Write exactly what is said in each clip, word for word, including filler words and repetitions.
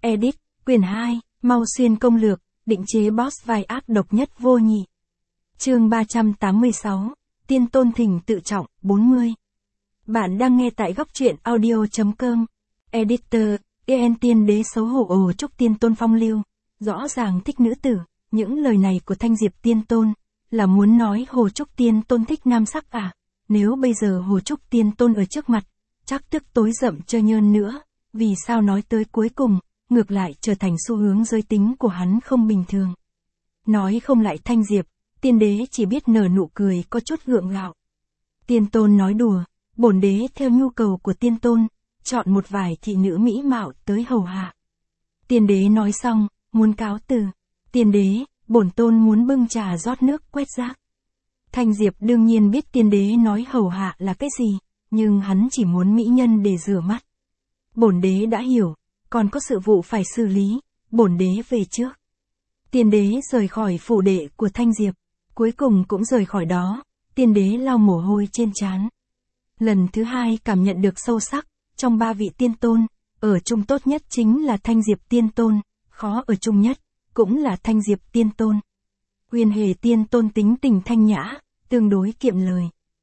Edit, quyển hai, Mau Xuyên công lược, định chế boss vai ác độc nhất vô nhị. Chương ba trăm tám mươi sáu, Tiên Tôn Thỉnh tự trọng, bốn mươi. Bạn đang nghe tại góc truyện audio chấm com. Editor, en tiên đế xấu hổ ồ chúc Tiên Tôn phong lưu. Rõ ràng thích nữ tử, những lời này của Thanh Diệp Tiên Tôn, là muốn nói Hồ Trúc Tiên Tôn thích nam sắc à? Nếu bây giờ Hồ Trúc Tiên Tôn ở trước mặt, chắc tức tối rậm trơ nhơn nữa, vì sao nói tới cuối cùng, ngược lại trở thành xu hướng giới tính của hắn không bình thường. Nói không lại Thanh Diệp, tiên đế chỉ biết nở nụ cười có chút gượng gạo. Tiên Tôn nói đùa, bổn đế theo nhu cầu của Tiên Tôn, chọn một vài thị nữ mỹ mạo tới hầu hạ. Tiên đế nói xong, muốn cáo từ. Tiên đế, bổn tôn muốn bưng trà rót nước quét rác. Thanh Diệp đương nhiên biết tiên đế nói hầu hạ là cái gì, nhưng hắn chỉ muốn mỹ nhân để rửa mắt. Bổn đế đã hiểu, còn có sự vụ phải xử lý, bổn đế về trước. Tiên đế rời khỏi phủ đệ của Thanh Diệp, cuối cùng cũng rời khỏi đó, tiên đế lau mồ hôi trên trán. Lần thứ hai cảm nhận được sâu sắc, trong ba vị tiên tôn, ở chung tốt nhất chính là Thanh Diệp Tiên Tôn, khó ở chung nhất, cũng là Thanh Diệp Tiên Tôn. Uyên Hề Tiên Tôn tính tình thanh nhã, tương đối kiệm lời.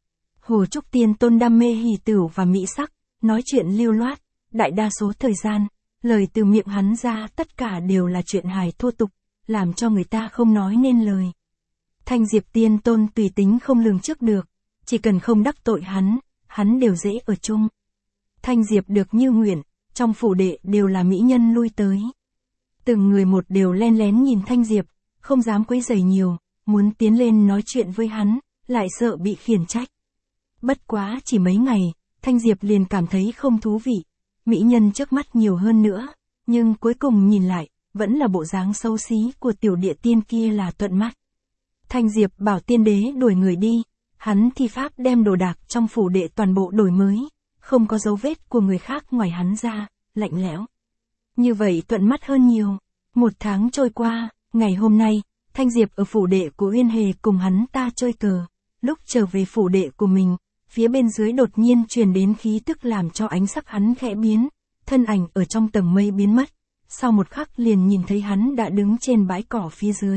Hồ Trúc Tiên Tôn đam mê hỷ tửu và mỹ sắc, nói chuyện lưu loát, đại đa số thời gian, lời từ miệng hắn ra tất cả đều là chuyện hài thô tục, làm cho người ta không nói nên lời. Thanh Diệp Tiên Tôn tùy tính không lường trước được, chỉ cần không đắc tội hắn, hắn đều dễ ở chung. Thanh Diệp được như nguyện, trong phủ đệ đều là mỹ nhân lui tới. Từng người một đều len lén nhìn Thanh Diệp, không dám quấy rầy nhiều, muốn tiến lên nói chuyện với hắn, lại sợ bị khiển trách. Bất quá chỉ mấy ngày, Thanh Diệp liền cảm thấy không thú vị, mỹ nhân trước mắt nhiều hơn nữa, nhưng cuối cùng nhìn lại, vẫn là bộ dáng xấu xí của tiểu địa tiên kia là thuận mắt. Thanh Diệp bảo tiên đế đuổi người đi, hắn thi pháp đem đồ đạc trong phủ đệ toàn bộ đổi mới, không có dấu vết của người khác ngoài hắn ra, lạnh lẽo. Như vậy thuận mắt hơn nhiều. Một tháng trôi qua, ngày hôm nay, Thanh Diệp ở phủ đệ của Uyên Hề cùng hắn ta chơi cờ. Lúc trở về phủ đệ của mình, phía bên dưới đột nhiên truyền đến khí tức làm cho ánh sắc hắn khẽ biến, thân ảnh ở trong tầng mây biến mất. Sau một khắc liền nhìn thấy hắn đã đứng trên bãi cỏ phía dưới.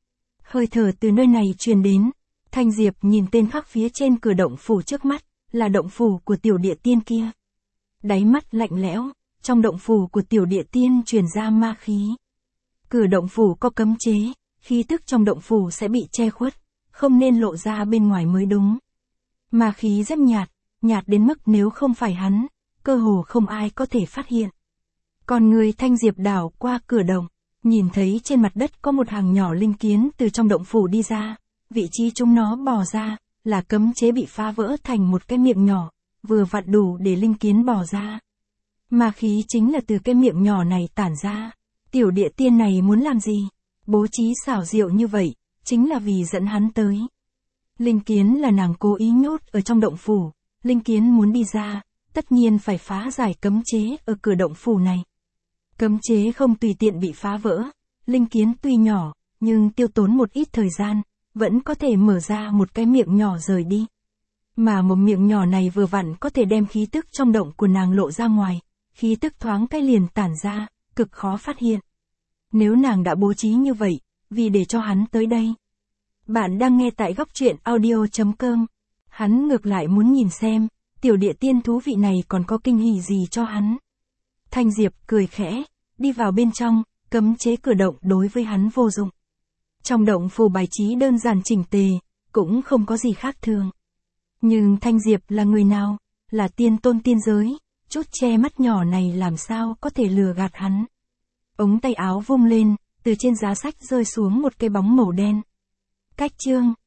Hơi thở từ nơi này truyền đến, Thanh Diệp nhìn tên khắc phía trên cửa động phủ trước mắt, là động phủ của tiểu địa tiên kia. Đáy mắt lạnh lẽo, trong động phủ của tiểu địa tiên truyền ra ma khí. Cửa động phủ có cấm chế, khí tức trong động phủ sẽ bị che khuất, không nên lộ ra bên ngoài mới đúng. Ma khí rất nhạt, nhạt đến mức nếu không phải hắn, cơ hồ không ai có thể phát hiện. Còn người Thanh Diệp đảo qua cửa động, nhìn thấy trên mặt đất có một hàng nhỏ linh kiến từ trong động phủ đi ra, vị trí chúng nó bò ra, là cấm chế bị phá vỡ thành một cái miệng nhỏ, vừa vặn đủ để linh kiến bò ra. Ma khí chính là từ cái miệng nhỏ này tản ra. Tiểu địa tiên này muốn làm gì? Bố trí xảo diệu như vậy, chính là vì dẫn hắn tới. Linh kiến là nàng cố ý nhốt ở trong động phủ, linh kiến muốn đi ra, tất nhiên phải phá giải cấm chế ở cửa động phủ này. Cấm chế không tùy tiện bị phá vỡ, linh kiến tuy nhỏ, nhưng tiêu tốn một ít thời gian, vẫn có thể mở ra một cái miệng nhỏ rời đi. Mà một miệng nhỏ này vừa vặn có thể đem khí tức trong động của nàng lộ ra ngoài, khí tức thoáng cái liền tản ra, cực khó phát hiện. Nếu nàng đã bố trí như vậy, vì để cho hắn tới đây. Bạn đang nghe tại góc truyện audio chấm com. Hắn ngược lại muốn nhìn xem, tiểu địa tiên thú vị này còn có kinh hỉ gì cho hắn. Thanh Diệp cười khẽ, đi vào bên trong, cấm chế cửa động đối với hắn vô dụng. Trong động phủ bài trí đơn giản chỉnh tề, cũng không có gì khác thường. Nhưng Thanh Diệp là người nào? Là tiên tôn tiên giới, chút che mắt nhỏ này làm sao có thể lừa gạt hắn. Ống tay áo vung lên, từ trên giá sách rơi xuống một cái bóng màu đen. Cách chương,